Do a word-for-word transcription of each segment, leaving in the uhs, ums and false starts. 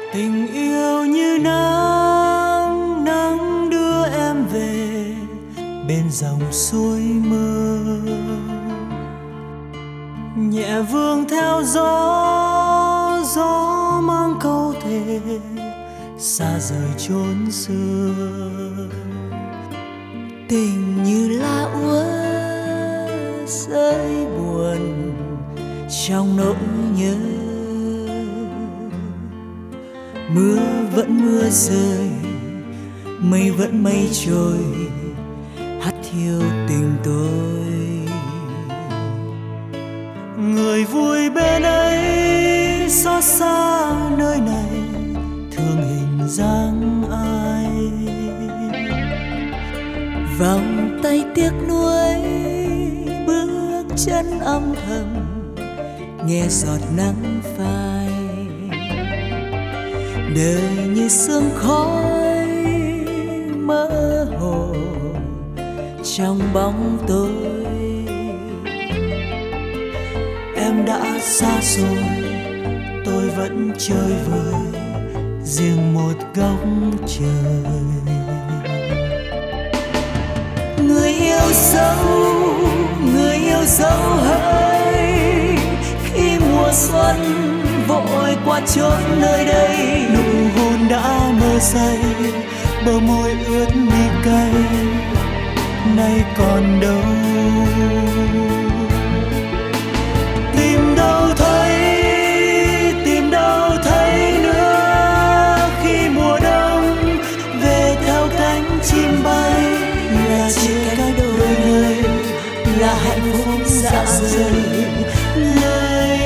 Tình yêu như nắng, nắng đưa em về bên dòng suối mơ, nhẹ vương theo gió, gió mang câu thề xa rời chốn xưa. Tình như lá úa rơi buồn trong nỗi nhớ, mưa vẫn mưa rơi, mây vẫn mây trôi, hắt hiu tình tôi. Người vui bên ấy xót xa nơi này, thương hình dáng ai. Vòng tay tiếc nuối, bước chân âm thầm, nghe giọt nắng phai. Đời như sương khói mơ hồ trong bóng tối. Em đã xa rồi, tôi vẫn chơi vơi riêng một góc trời. Người yêu dấu, người yêu dấu hỡi, khi mùa xuân vội qua chốn nơi đây. Nụ hôn đã mơ say, bờ môi ướt mi cay, nay còn đâu. Tìm đâu thấy, tìm đâu thấy nữa, khi mùa đông về theo cánh chim bay. Là chia cách đôi người, là hạnh phúc dạ rời. người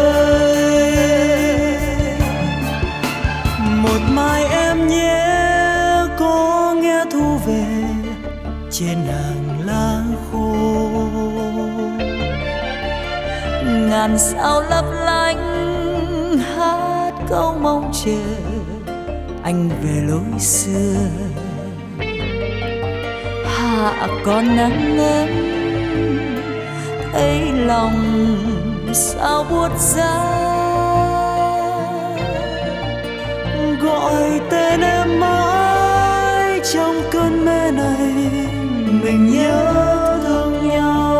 ơi, một mai em nhé có nghe thu về trên hàng lá khô. Ngàn sao lấp lánh hát câu mong chờ anh về lối xưa. Hạ còn nắng ấm thấy lòng sao buốt giá. Gọi tên em mãi trong cơn mê này, mình nhớ thương nhau.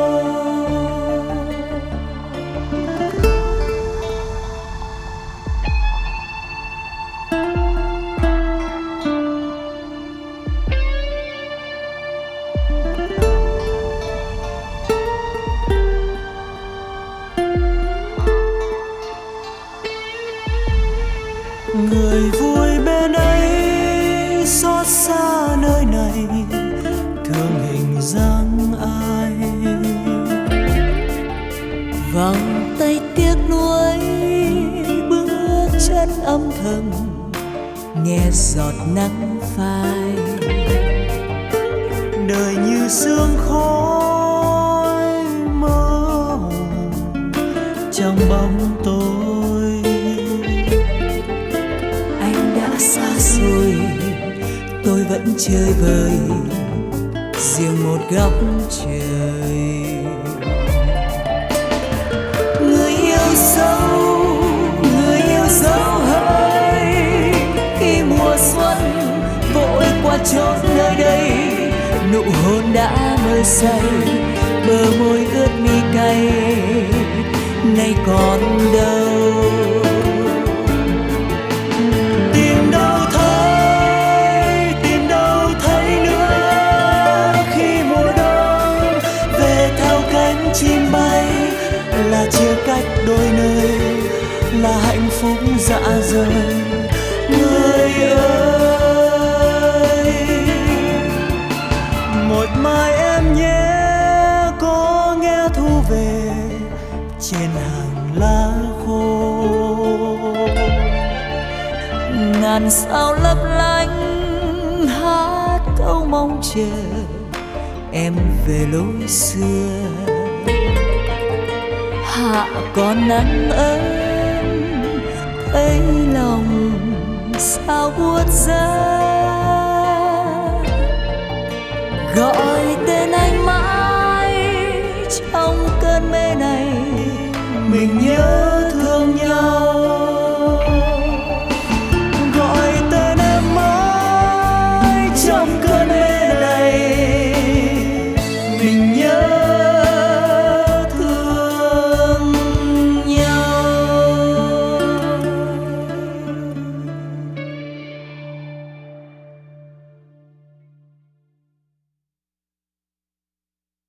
Người vui bên ấy xót xa nơi này, thương hình dáng ai. Vòng tay tiếc nuối, bước chân âm thầm, nghe giọt nắng phai. Đời như sương khói mơ hồ trong bóng tối. Anh đã xa rồi, tôi vẫn chơi vơi riêng một góc trời. Người yêu dấu, người yêu dấu hỡi, khi mùa xuân vội qua chốn nơi đây. Nụ hôn đã mơ say, bờ môi ướt mi cay, nay còn đâu. Tìm đâu thấy, tìm đâu thấy nữa, khi mùa đông về theo cánh chim bay. Là chia cách đôi nơi, là hạnh phúc dạ rời. Người ơi, một mai em nhé có nghe thu về trên hàng lá khô. Ngàn sao lấp lánh hát câu mong chờ em về lối xưa. Hạ còn nắng ấm thấy lòng sao buốt giá. Gọi tên anh mãi trong cơn mê này, Mình nhớ